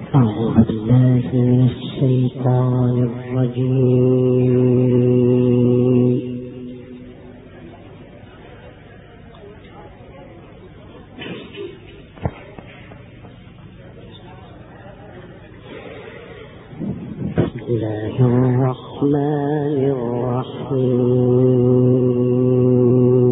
أعوذ بالله من الشيطان الرجيم. بسم الله الرحمن الرحيم.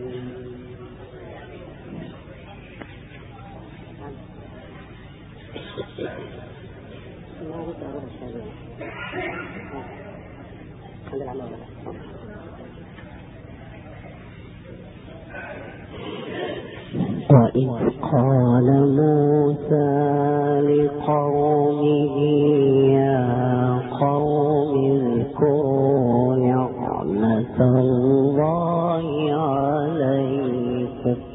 وإذ قال موسى لقومه يا قوم اذكروا نعمة الله عليكم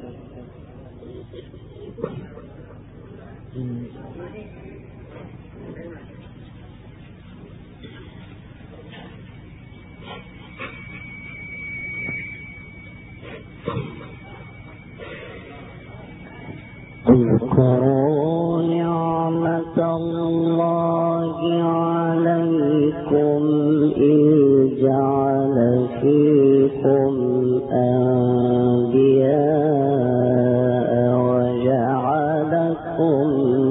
اذكروا نعمة الله عليكم إذ جعل فيكم أنبياء وجعلكم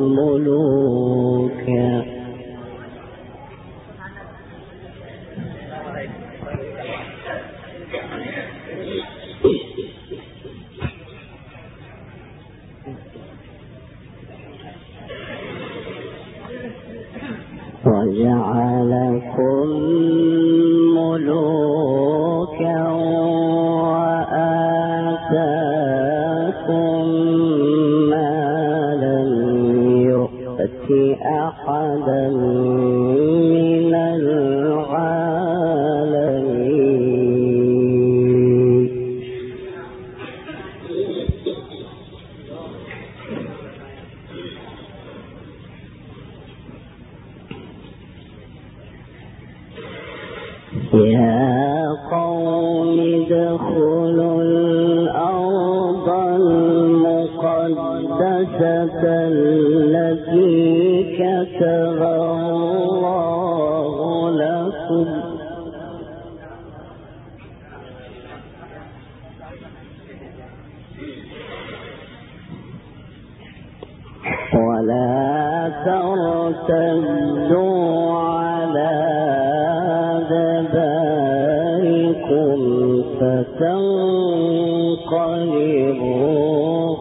ملوكا وآتاكم ما لم يؤت أحدا من العالمين. يا قوم ادخلوا الأرض المقدسة التي كتب الله لكم ولا ترتدوا على أدباركم فتنقلبوا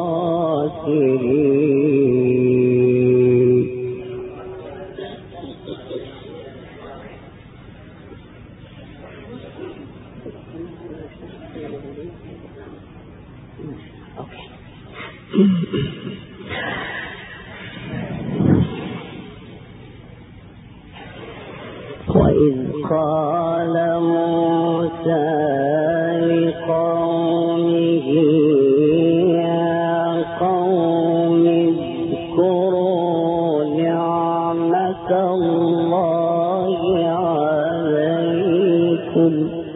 خاسرين. وإذ قال موسى لقومه يا قوم اذكروا نعمة الله عليكم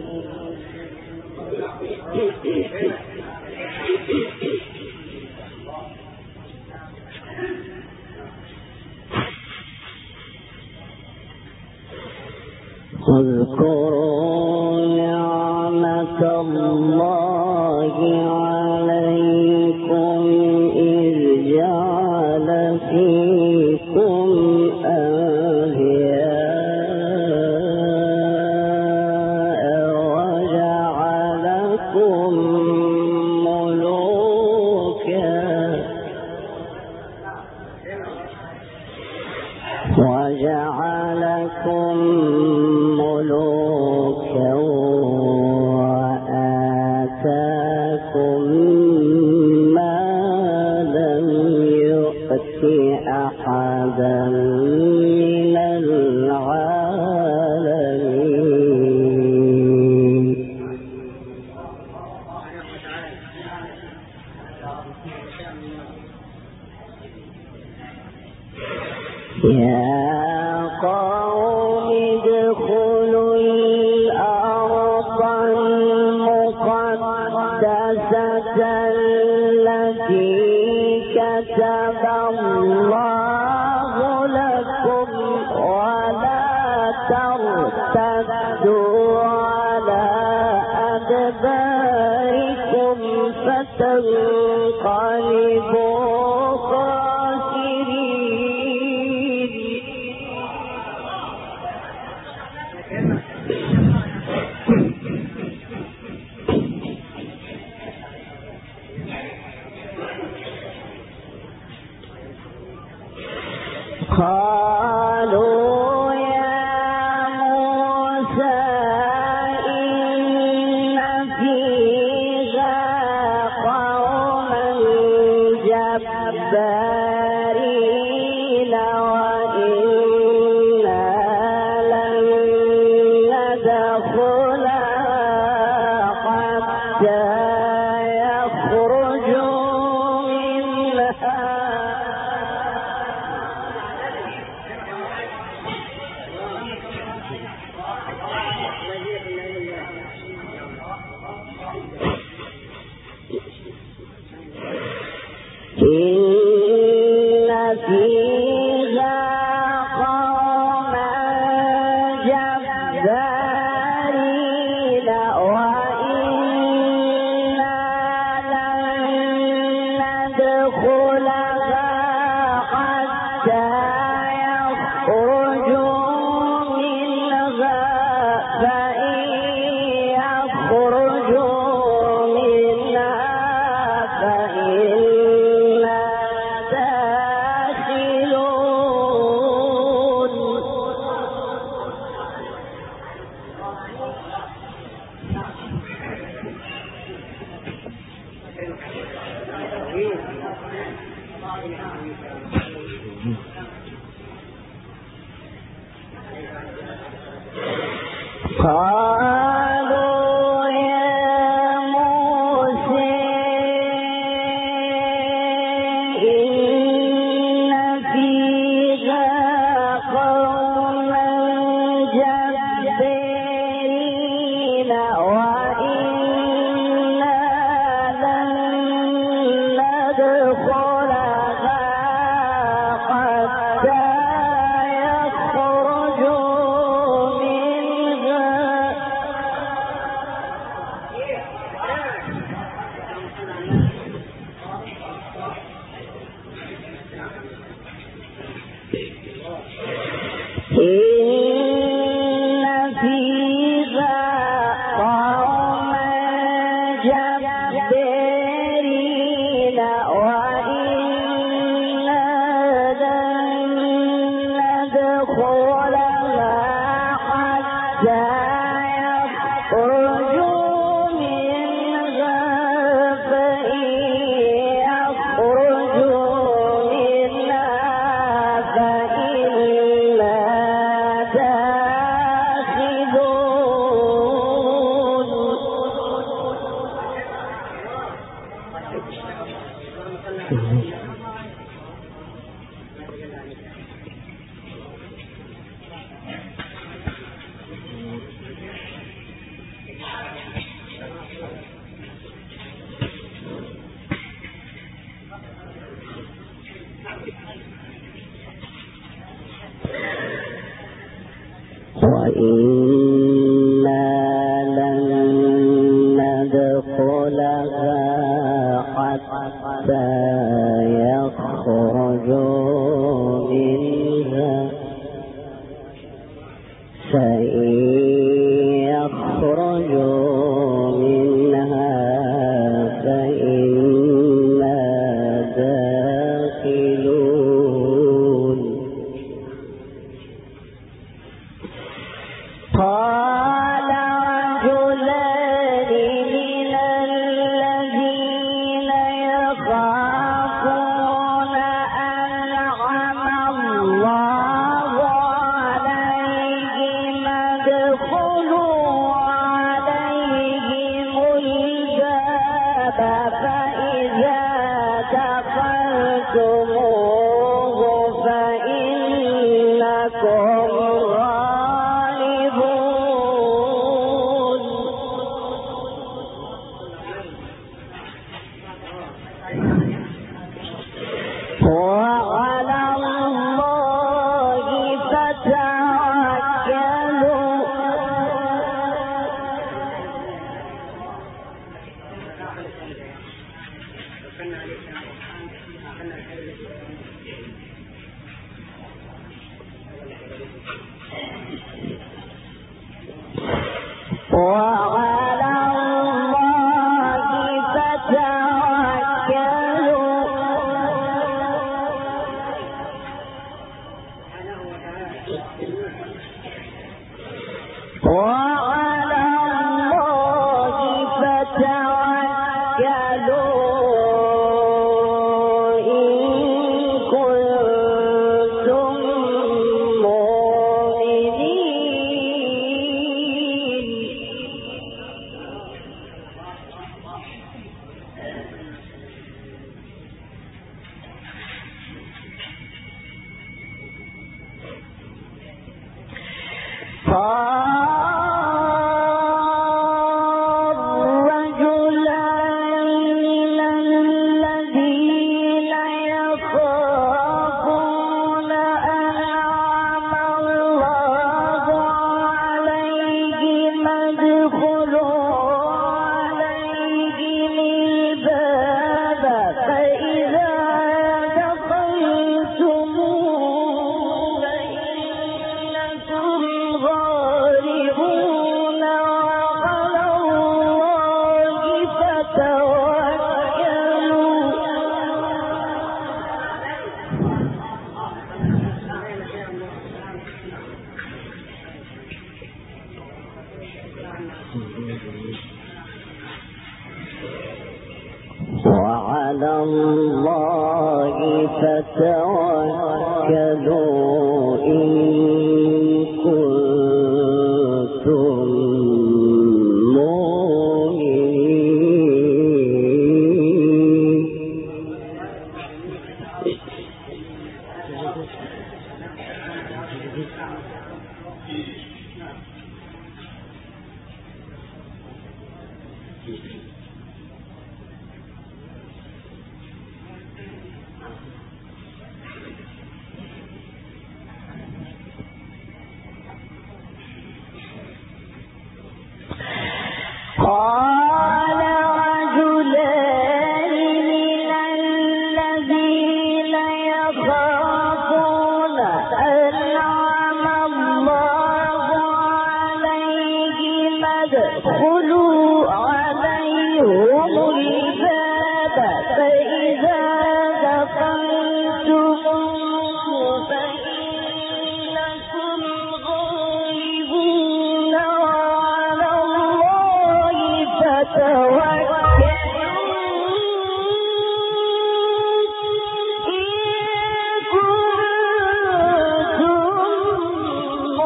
واذكروا نعمة الله عليكم إذ جعل فيكم أنبياء وجعلكم ملوكا وآتاكم ما لم يؤت أحدا من العالمين. يا قوم ادخلوا الأرض المقدسة التي كتب الله لكم ولا ترتدوا على أدباركم فتنقلبوا خاسرين. قالوا يا موسى إن فيها قوما جبارين وإنا لن ندخلها حتى يخرجوا منها. إن فيها قوما جبارين وإنا لن ندخلها حتى يخرجوا منها فإن يخرجوا منها فإنا داخلون. قالوا يا موسى إن فيها قوما جبارين وإنا لن ندخلها حتى يخرجوا منها. إن فيها قوما جبارين وإنا لن ندخلها حتى يخرجوا منها فإن يخرجوا منها فإنا وعلى الله فتوكلوا وعلى الله فتوكلوا وعلى الله فتوكلوا إن كنتم مؤمنين وعلى الله فتوكلوا إن كنتم مؤمنين قال رجلان من الذين يخافون أنعم الله عليهم ادخلوا عليهم الباب فإذا دخلتموه فإنكم غالبون وعلى الله فتوكلوا إن كنتم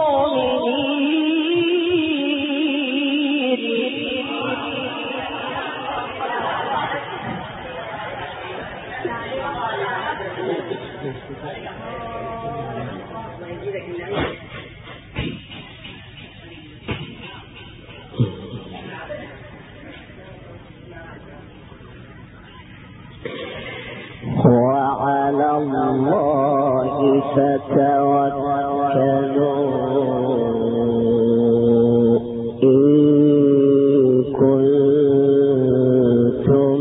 وعلى الله فتوكلوا إن كنتم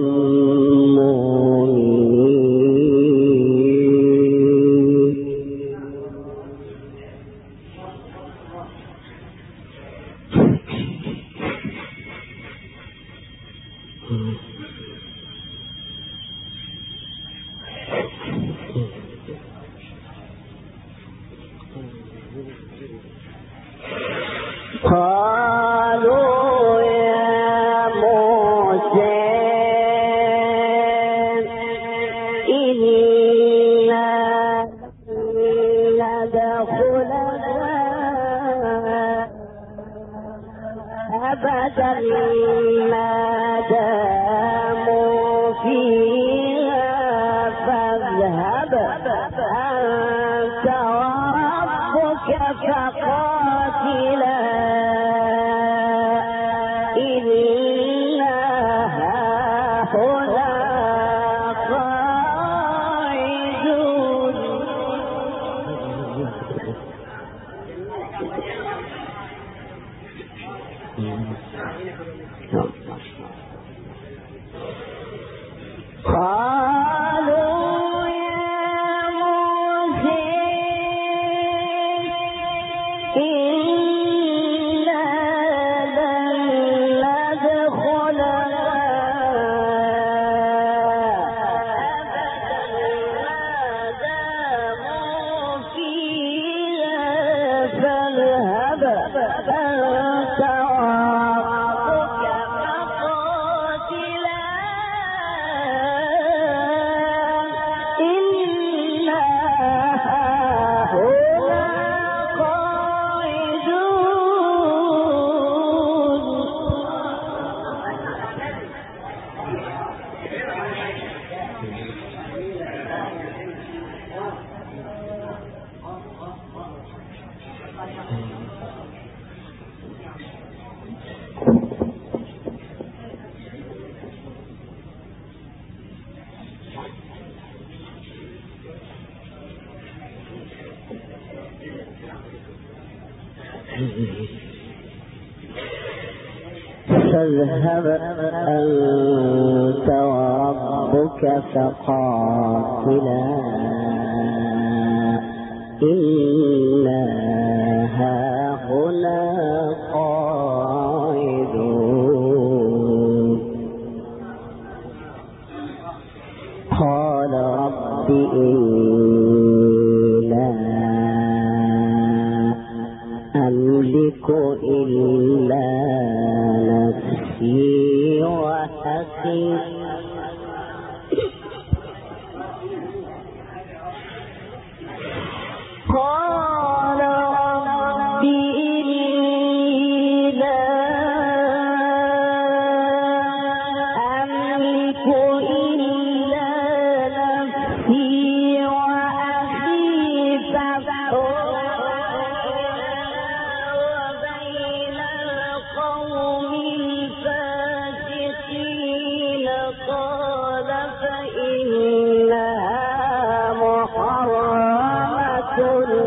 مؤمنين قالوا يا موسى إنا ندخلها أبدا ما داموا فيها فاذهب أنت وربك فقاتلا إنا هاهنا قاعدون أنت وربك فقاتلا إنا هنا فاذهب أنت وربك فقاتلا إنا هاهنا قاعدون قال رب إني لا أملك إلا نفسي وأخي قال رب إني لا أملك إلا نفسي وأخي فافرق وبين القوم الفاسقين قال فإنها محرمة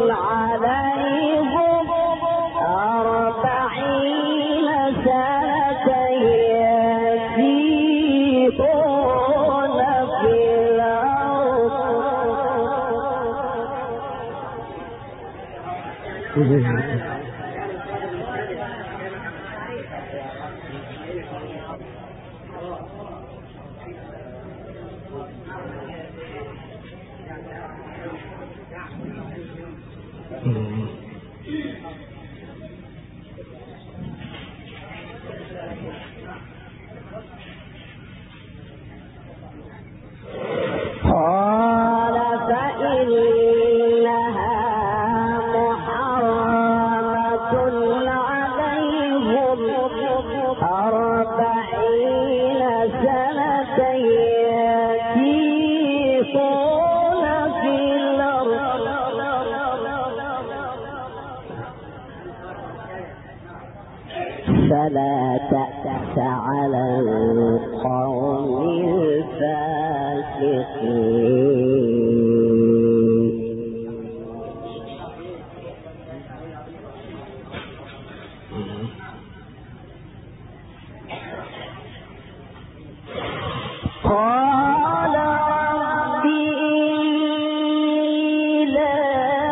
عليهم 40 سنة يتيهون في الأرض قال فإنها محرمة عليهم 40 سنة يتيهون في الأرض فلا تأس على القوم الفاسقين قال رب إني لا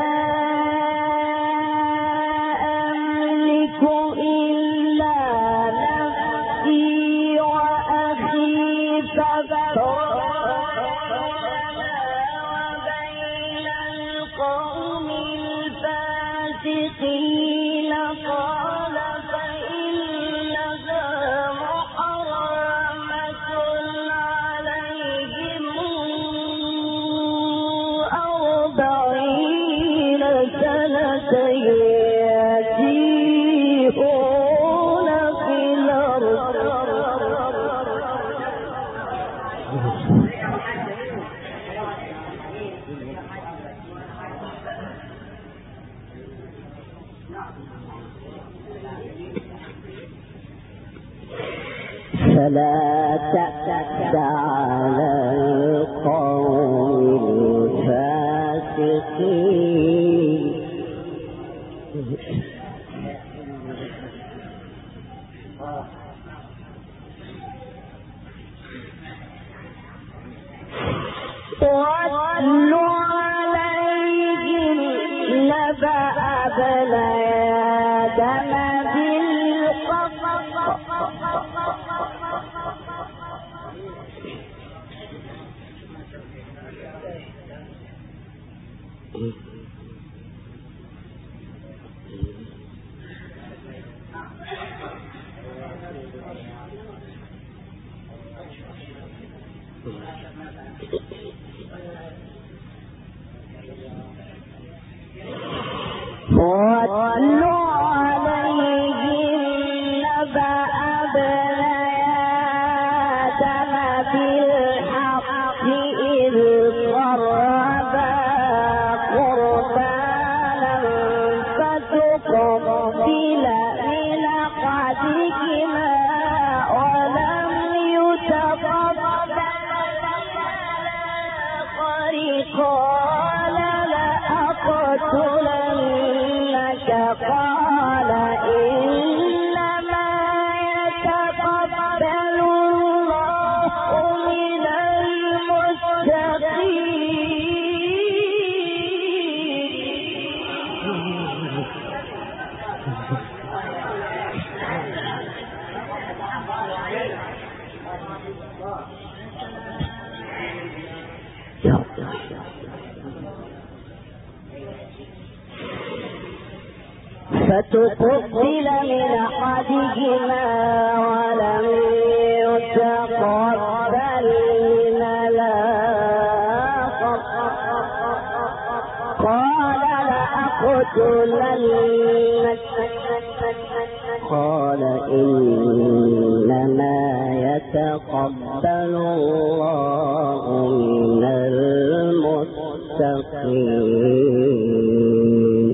أملك إلا نفسي وأخي فافرق وبين القوم الفاسقين قال فإنها محرمة عليهم 40 سنة يتيهون في الأرض فلا تأس على القوم الفاسقين واتل عليهم نبأ ابني آدم بالحق واتل عليهم نبأ ابني آدم بالحق إذ قربا قربانا فتقبل من أحدهما ولم يتقبل قال لأقتلنك قال إنما يتقبل الله من فتقبل من أحدهما ولم يتقبل من الآخر قال لأقتلنك قال إنما يتقبل الله من المتقين.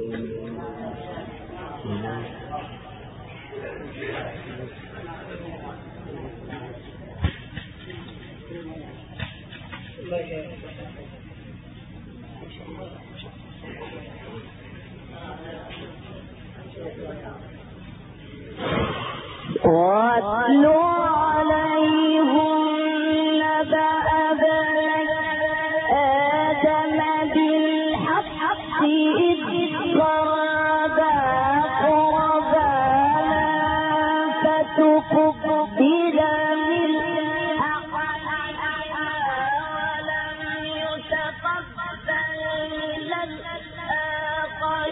واتل عليهم نبأ ابني آدم بالحق إذ قربا قربانا فتقبل من أحدهما ولم يتقبل من الآخر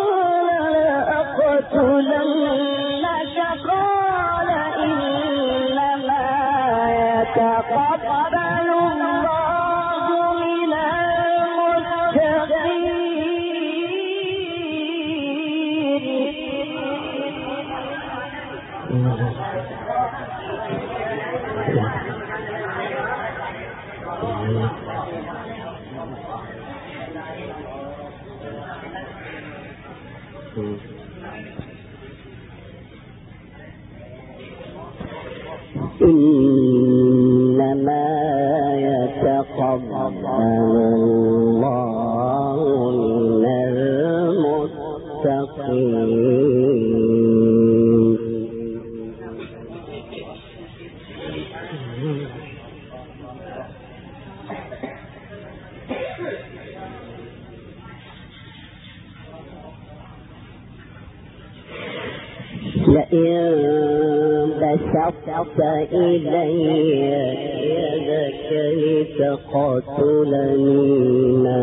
قال لأقتلنك قال إنما يتقبل الله من إنما يتقبل الله من المتقين. لئن بسطت إلي يدك لتقتلني ما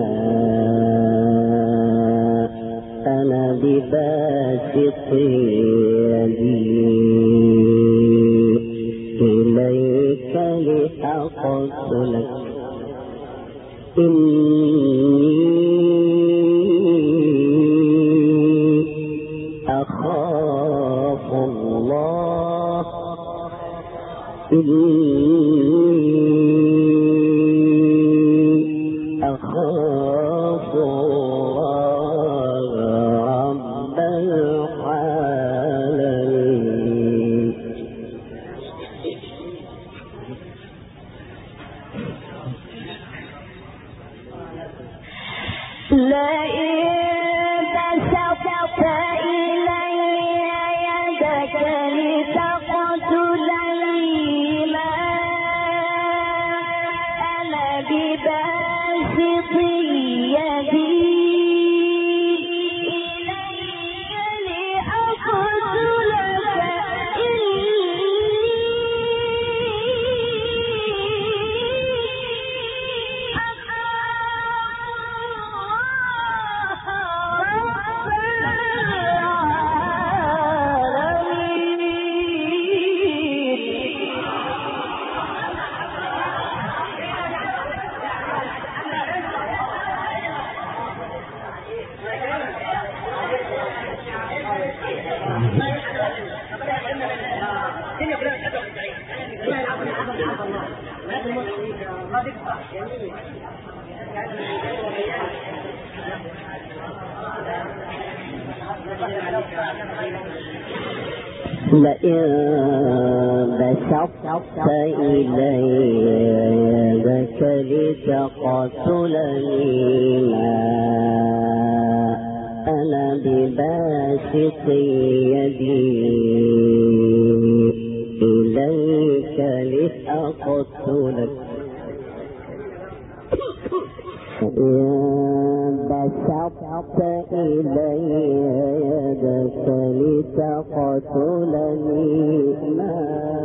أنا بباسط يدي إليك لأقتلك أخاف الله أخاف الله رب العالمين. لئن بسطت إلي يدك لتقتلني ما أنا بباسط يدي إليك لأقتلك إني لئن بسطت إلي يدك لتقتلني ما أنا بباسط يدي إليك لأقتلك بسطت إلي يدك لتقتلني ما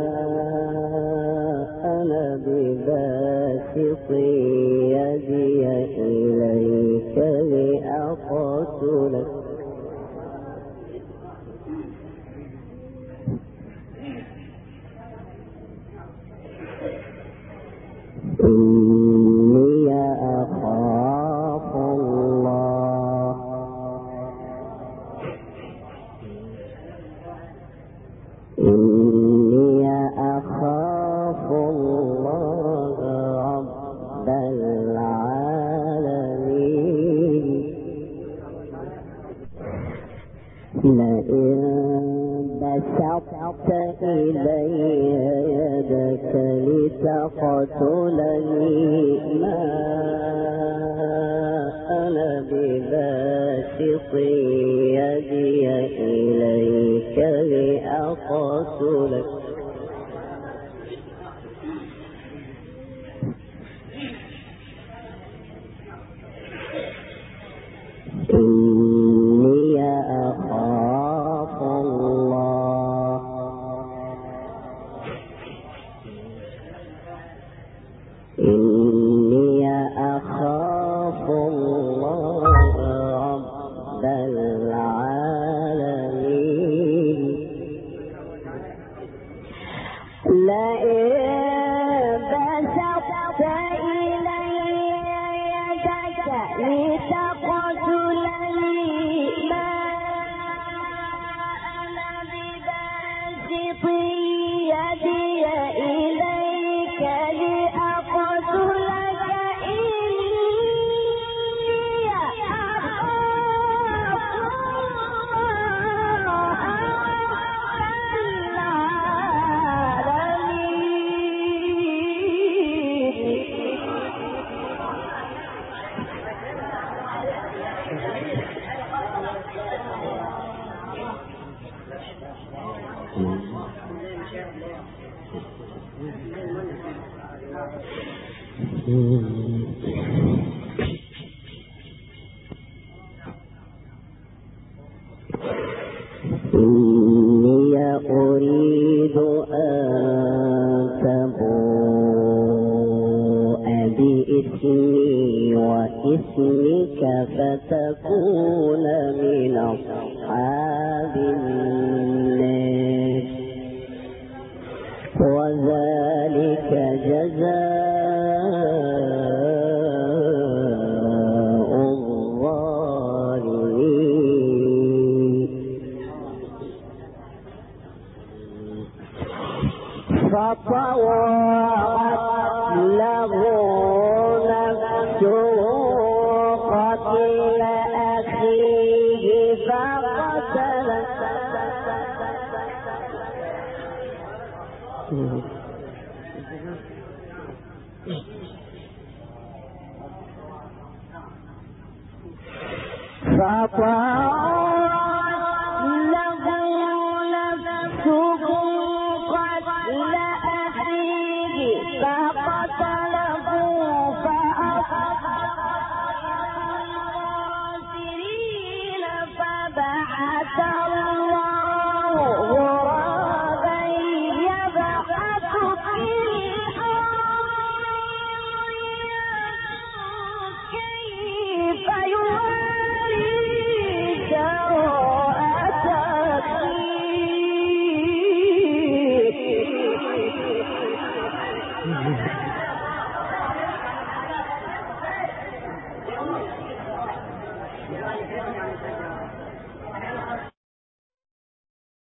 أنا بباسط يدي إليك لأقتلك إني أخاف الله إني أخاف الله رب العالمين لئن بسطت إلي يدك لتقتلني ما أنا بباسط يدي إليك لأقتلك إني أخاف الله إني أخاف الله رب العالمين لئن بسطت إلي يدك لتقتلني ما أنا بباسط يدي إليك لأقتلك إني أخاف إني أريد أن تبوء بإثمي وإثمك فتكون من أصحاب النار وذلك جزاء الظالمين فطوعت له نفسه قتل أخيه فقتله فطوعت